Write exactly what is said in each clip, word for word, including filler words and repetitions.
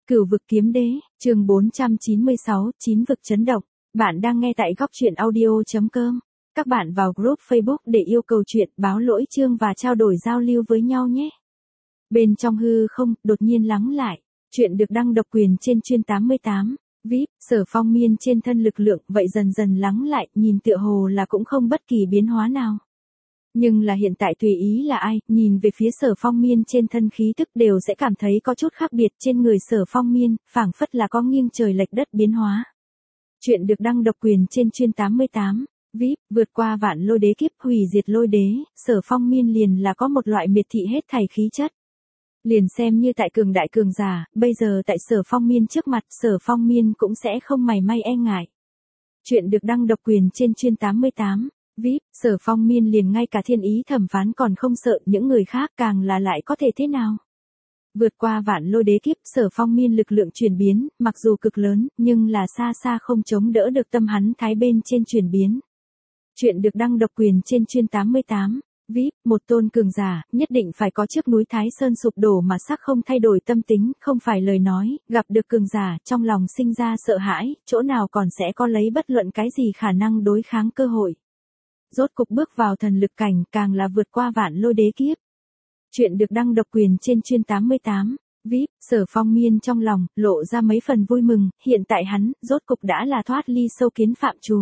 Cửu vực kiếm đế, chương bốn trăm chín mươi sáu, chín vực chấn động. Bạn đang nghe tại góc truyện audio.com. Các bạn vào group Facebook để yêu cầu chuyện, báo lỗi chương và trao đổi giao lưu với nhau nhé. Bên trong hư không, đột nhiên lắng lại. Chuyện được đăng độc quyền trên chuyên tám mươi tám. vê i pê, Sở Phong miên trên thân lực lượng, vậy dần dần lắng lại, nhìn tựa hồ là cũng không bất kỳ biến hóa nào. Nhưng là hiện tại tùy ý là ai, nhìn về phía Sở Phong miên trên thân khí tức đều sẽ cảm thấy có chút khác biệt trên người Sở Phong miên, phảng phất là có nghiêng trời lệch đất biến hóa. Chuyện được đăng độc quyền trên chuyên tám mươi tám. vê i pê, vượt qua vạn lôi đế kiếp, hủy diệt lôi đế, Sở Phong miên liền là có một loại miệt thị hết thảy khí chất. Liền xem như tại cường đại cường giả, bây giờ tại Sở Phong miên trước mặt, Sở Phong miên cũng sẽ không mảy may e ngại. Chuyện được đăng độc quyền trên chuyên tám mươi tám. vê i pê, Sở Phong miên liền ngay cả thiên ý thẩm phán còn không sợ, những người khác càng là lại có thể thế nào. Vượt qua vạn lôi đế kiếp, Sở Phong miên lực lượng chuyển biến, mặc dù cực lớn, nhưng là xa xa không chống đỡ được tâm hắn thái bên trên chuyển biến. Chuyện được đăng độc quyền trên chuyên tám mươi tám. vê i pê, một tôn cường giả, nhất định phải có trước núi Thái Sơn sụp đổ mà sắc không thay đổi tâm tính, không phải lời nói, gặp được cường giả, trong lòng sinh ra sợ hãi, chỗ nào còn sẽ có lấy bất luận cái gì khả năng đối kháng cơ hội. Rốt cục bước vào thần lực cảnh, càng là vượt qua vạn lôi đế kiếp. Chuyện được đăng độc quyền trên chuyên tám mươi tám. vê i pê, Sở Phong miên trong lòng, lộ ra mấy phần vui mừng, hiện tại hắn, rốt cục đã là thoát ly sâu kiến phạm trù.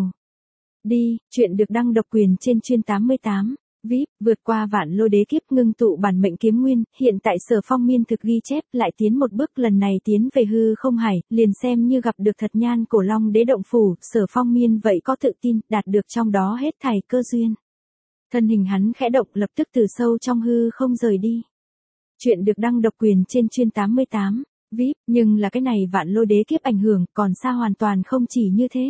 Đi, chuyện được đăng độc quyền trên chuyên tám mươi tám. vê i pê, vượt qua vạn lôi đế kiếp ngưng tụ bản mệnh kiếm nguyên, hiện tại Sở Phong miên thực ghi chép lại tiến một bước, lần này tiến về hư không hải, liền xem như gặp được thật nhan cổ long đế động phủ, Sở Phong miên vậy có tự tin, đạt được trong đó hết thảy cơ duyên. Thân hình hắn khẽ động, lập tức từ sâu trong hư không rời đi. Chuyện được đăng độc quyền trên chuyên tám mươi tám. vê i pê, nhưng là cái này vạn lôi đế kiếp ảnh hưởng còn xa hoàn toàn không chỉ như thế.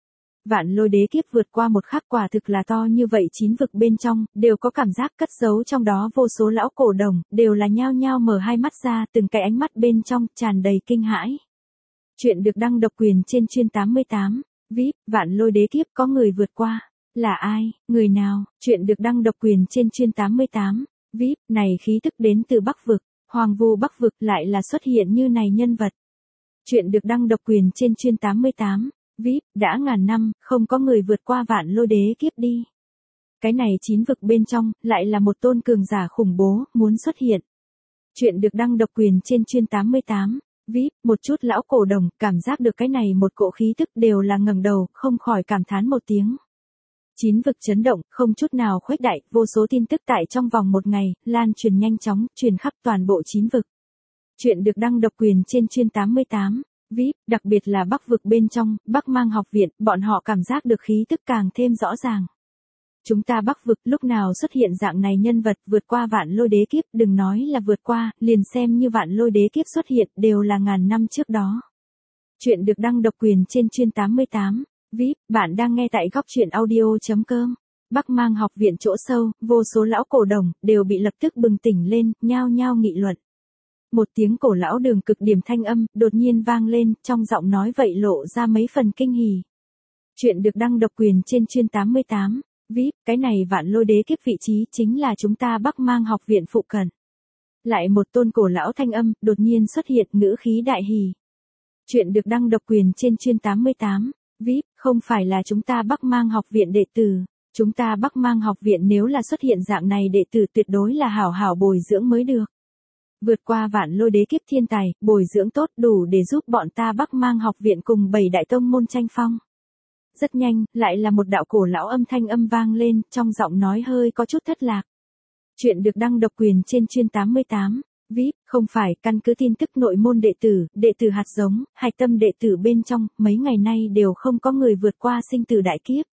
Vạn lôi đế kiếp vượt qua một khắc quả thực là to như vậy, chín vực bên trong, đều có cảm giác cất giấu trong đó vô số lão cổ đồng, đều là nhao nhao mở hai mắt ra, từng cái ánh mắt bên trong, tràn đầy kinh hãi. Chuyện được đăng độc quyền trên chuyên tám mươi tám. vê i pê, vạn lôi đế kiếp có người vượt qua. Là ai, người nào? Chuyện được đăng độc quyền trên chuyên tám mươi tám. vê i pê, này khí tức đến từ Bắc vực, Hoàng Vu Bắc vực lại là xuất hiện như này nhân vật. Chuyện được đăng độc quyền trên chuyên tám mươi tám. vê i pê, đã ngàn năm, không có người vượt qua vạn lôi đế kiếp đi. Cái này chín vực bên trong, lại là một tôn cường giả khủng bố, muốn xuất hiện. Chuyện được đăng độc quyền trên chuyên tám mươi tám. vê i pê, một chút lão cổ đồng, cảm giác được cái này một cỗ khí tức đều là ngẩng đầu, không khỏi cảm thán một tiếng. Chín vực chấn động, không chút nào khuếch đại, vô số tin tức tại trong vòng một ngày, lan truyền nhanh chóng, truyền khắp toàn bộ chín vực. Chuyện được đăng độc quyền trên chuyên tám mươi tám. vê i pê, đặc biệt là Bắc vực bên trong, Bắc Mang học viện, bọn họ cảm giác được khí tức càng thêm rõ ràng. Chúng ta Bắc vực lúc nào xuất hiện dạng này nhân vật vượt qua vạn lôi đế kiếp, đừng nói là vượt qua, liền xem như vạn lôi đế kiếp xuất hiện đều là ngàn năm trước đó. Chuyện được đăng độc quyền trên chuyên tám mươi tám. vê i pê, bạn đang nghe tại góc truyện audio.com. Bắc Mang học viện chỗ sâu, vô số lão cổ đồng, đều bị lập tức bừng tỉnh lên, nhao nhao nghị luận. Một tiếng cổ lão đường cực điểm thanh âm, đột nhiên vang lên, trong giọng nói vậy lộ ra mấy phần kinh hỉ. Chuyện được đăng độc quyền trên chuyên tám mươi tám. vê i pê, cái này vạn lôi đế kiếp vị trí chính là chúng ta Bắc Mang học viện phụ cận. Lại một tôn cổ lão thanh âm, đột nhiên xuất hiện, ngữ khí đại hỉ. Chuyện được đăng độc quyền trên chuyên tám mươi tám. vê i pê, không phải là chúng ta Bắc Mang học viện đệ tử. Chúng ta Bắc Mang học viện nếu là xuất hiện dạng này đệ tử tuyệt đối là hảo hảo bồi dưỡng mới được. Vượt qua vạn lôi đế kiếp thiên tài, bồi dưỡng tốt đủ để giúp bọn ta Bắc Mang học viện cùng bảy đại tông môn tranh phong. Rất nhanh, lại là một đạo cổ lão âm thanh âm vang lên, trong giọng nói hơi có chút thất lạc. Chuyện được đăng độc quyền trên chuyên tám mươi tám. vê i pê, không phải, căn cứ tin tức nội môn đệ tử, đệ tử hạt giống, hạch tâm đệ tử bên trong, mấy ngày nay đều không có người vượt qua sinh tử đại kiếp.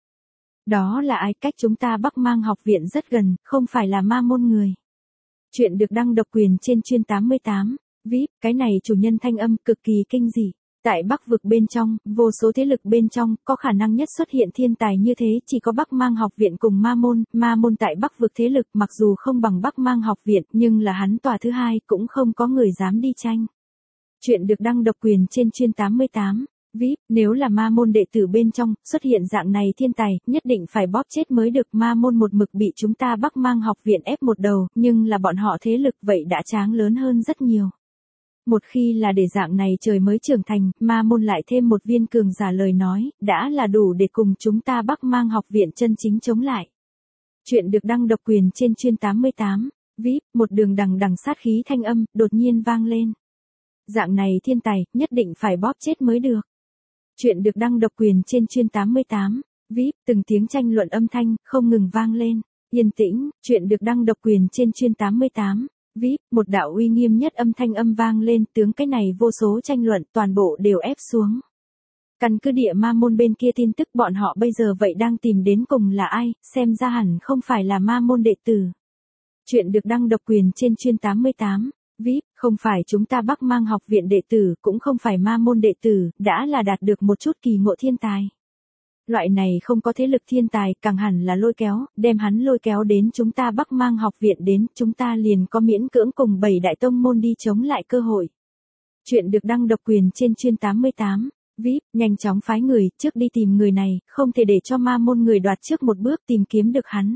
Đó là ai? Cách chúng ta Bắc Mang học viện rất gần, không phải là ma môn người. Chuyện được đăng độc quyền trên chuyên tám mươi tám. vê i pê, cái này chủ nhân thanh âm cực kỳ kinh dị. Tại Bắc vực bên trong, vô số thế lực bên trong, có khả năng nhất xuất hiện thiên tài như thế chỉ có Bắc Mang học viện cùng ma môn. Ma môn tại Bắc vực thế lực mặc dù không bằng Bắc Mang học viện, nhưng là hắn tòa thứ hai, cũng không có người dám đi tranh. Chuyện được đăng độc quyền trên chuyên tám mươi tám. vê i pê, nếu là ma môn đệ tử bên trong, xuất hiện dạng này thiên tài, nhất định phải bóp chết mới được. Ma môn một mực bị chúng ta Bắc Mang học viện ép một đầu, nhưng là bọn họ thế lực vậy đã tráng lớn hơn rất nhiều. một khi là để dạng này trời mới trưởng thành, ma môn lại thêm một viên cường giả lời nói, đã là đủ để cùng chúng ta Bắc Mang học viện chân chính chống lại. Chuyện được đăng độc quyền trên chuyên tám mươi tám, vê i pê, một đường đằng đằng sát khí thanh âm, đột nhiên vang lên. Dạng này thiên tài, nhất định phải bóp chết mới được. Chuyện được đăng độc quyền trên chuyên tám mươi tám, vê i pê, từng tiếng tranh luận âm thanh, không ngừng vang lên. Yên tĩnh, chuyện được đăng độc quyền trên chuyên tám mươi tám, vê i pê, một đạo uy nghiêm nhất âm thanh âm vang lên, tướng cái này vô số tranh luận, toàn bộ đều ép xuống. Căn cứ địa ma môn bên kia tin tức bọn họ bây giờ vậy đang tìm đến cùng là ai, xem ra hẳn không phải là ma môn đệ tử. Chuyện được đăng độc quyền trên chuyên tám mươi tám, vê i pê, không phải chúng ta Bắc Mang học viện đệ tử, cũng không phải ma môn đệ tử, đã là đạt được một chút kỳ ngộ thiên tài. Loại này không có thế lực thiên tài, càng hẳn là lôi kéo, đem hắn lôi kéo đến chúng ta Bắc Mang học viện đến, chúng ta liền có miễn cưỡng cùng bảy đại tông môn đi chống lại cơ hội. Chuyện được đăng độc quyền trên chuyên tám mươi tám, vê i pê, nhanh chóng phái người, trước đi tìm người này, không thể để cho ma môn người đoạt trước một bước tìm kiếm được hắn.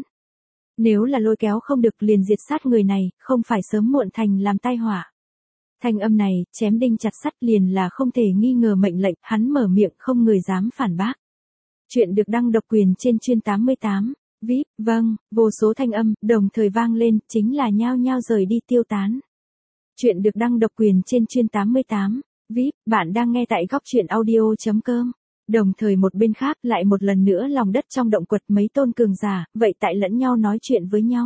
Nếu là lôi kéo không được liền diệt sát người này, không phải sớm muộn thành làm tai họa. Thanh âm này, chém đinh chặt sắt liền là không thể nghi ngờ mệnh lệnh, hắn mở miệng không người dám phản bác. Chuyện được đăng độc quyền trên chuyên tám mươi tám, vê i pê, vâng, vô số thanh âm, đồng thời vang lên, chính là nhao nhao rời đi tiêu tán. Chuyện được đăng độc quyền trên chuyên tám mươi tám, vê i pê, bạn đang nghe tại góc chuyện audio chấm com. Đồng thời một bên khác lại một lần nữa lòng đất trong động quật mấy tôn cường giả, vậy tại lẫn nhau nói chuyện với nhau.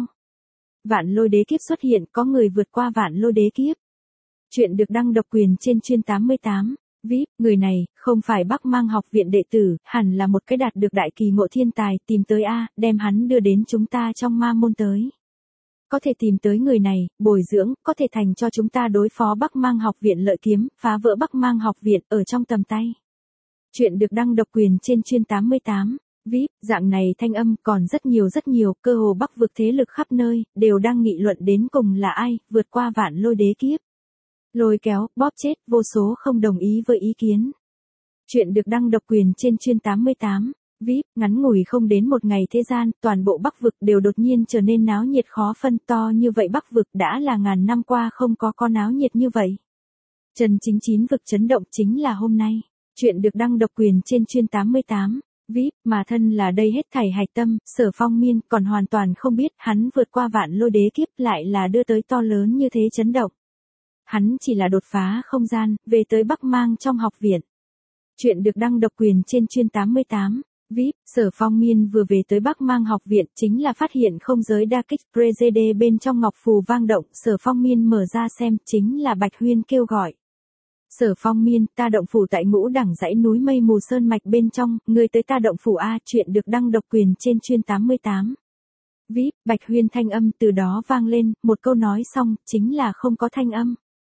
Vạn lôi đế kiếp xuất hiện, có người vượt qua vạn lôi đế kiếp. Chuyện được đăng độc quyền trên chuyên tám mươi tám, vê i pê, người này, không phải Bắc Mang học viện đệ tử, hẳn là một cái đạt được đại kỳ ngộ thiên tài, tìm tới A, đem hắn đưa đến chúng ta trong ma môn tới. Có thể tìm tới người này, bồi dưỡng, có thể thành cho chúng ta đối phó Bắc Mang học viện lợi kiếm, phá vỡ Bắc Mang học viện ở trong tầm tay. Chuyện được đăng độc quyền trên chuyên tám mươi tám, vê i pê, dạng này thanh âm còn rất nhiều rất nhiều, cơ hồ Bắc vực thế lực khắp nơi, đều đang nghị luận đến cùng là ai, vượt qua vạn lôi đế kiếp. Lôi kéo, bóp chết, vô số không đồng ý với ý kiến. Chuyện được đăng độc quyền trên chuyên tám mươi tám, vê i pê, ngắn ngủi không đến một ngày thế gian, toàn bộ Bắc vực đều đột nhiên trở nên náo nhiệt khó phân, to như vậy Bắc vực đã là ngàn năm qua không có con náo nhiệt như vậy. Chân chính chín vực chấn động chính là hôm nay. Chuyện được đăng độc quyền trên chuyên tám mươi tám, vê i pê, mà thân là đây hết thảy hạch tâm, Sở Phong Miên còn hoàn toàn không biết hắn vượt qua vạn lôi đế kiếp lại là đưa tới to lớn như thế chấn động. Hắn chỉ là đột phá không gian, về tới Bắc Mang trong học viện. Chuyện được đăng độc quyền trên chuyên tám mươi tám, vê i pê, Sở Phong Miên vừa về tới Bắc Mang học viện chính là phát hiện không giới đa kích Prezede bên trong ngọc phù vang động, Sở Phong Miên mở ra xem, chính là Bạch Huyên kêu gọi. Sở Phong Miên, ta động phủ tại ngũ đẳng dãy núi mây mù sơn mạch bên trong, ngươi tới ta động phủ A. Chuyện được đăng độc quyền trên chuyên tám mươi tám. vê i pê, Bạch Huyên thanh âm từ đó vang lên, một câu nói xong, chính là không có thanh âm.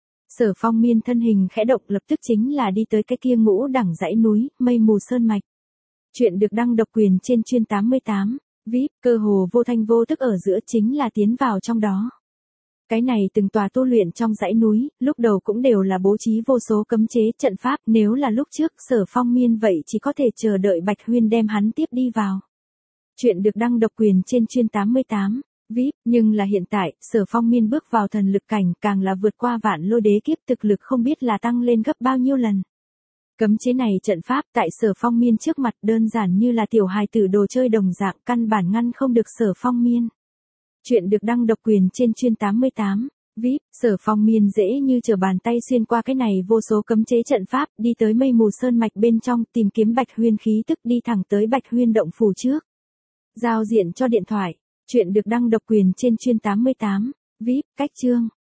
Sở Phong Miên thân hình khẽ động lập tức chính là đi tới cái kia ngũ đẳng dãy núi, mây mù sơn mạch. Chuyện được đăng độc quyền trên chuyên tám mươi tám, vê i pê, cơ hồ vô thanh vô tức ở giữa chính là tiến vào trong đó. Cái này từng tòa tu luyện trong dãy núi, lúc đầu cũng đều là bố trí vô số cấm chế trận pháp, nếu là lúc trước Sở Phong Miên vậy chỉ có thể chờ đợi Bạch Huyên đem hắn tiếp đi vào. Chuyện được đăng độc quyền trên chuyên tám mươi tám, vê i pê, nhưng là hiện tại, Sở Phong Miên bước vào thần lực cảnh, càng là vượt qua vạn lôi đế kiếp, thực lực không biết là tăng lên gấp bao nhiêu lần. Cấm chế này trận pháp tại Sở Phong Miên trước mặt đơn giản như là tiểu hài tử đồ chơi đồng dạng, căn bản ngăn không được Sở Phong Miên. Chuyện được đăng độc quyền trên chuyên tám mươi tám, vê i pê, Sở Phong Miên dễ như trở bàn tay xuyên qua cái này vô số cấm chế trận pháp, đi tới mây mù sơn mạch bên trong, tìm kiếm Bạch Huyên khí tức, đi thẳng tới Bạch Huyên động phủ trước. Giao diện cho điện thoại. Chuyện được đăng độc quyền trên chuyên tám mươi tám, vê i pê, cách chương.